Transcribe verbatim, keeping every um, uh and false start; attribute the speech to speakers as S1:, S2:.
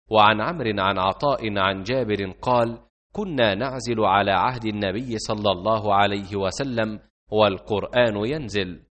S1: وعن عمرو عن عطاء عن جابر قال: كنا نعزل على عهد النبي صلى الله عليه وسلم والقرآن ينزل.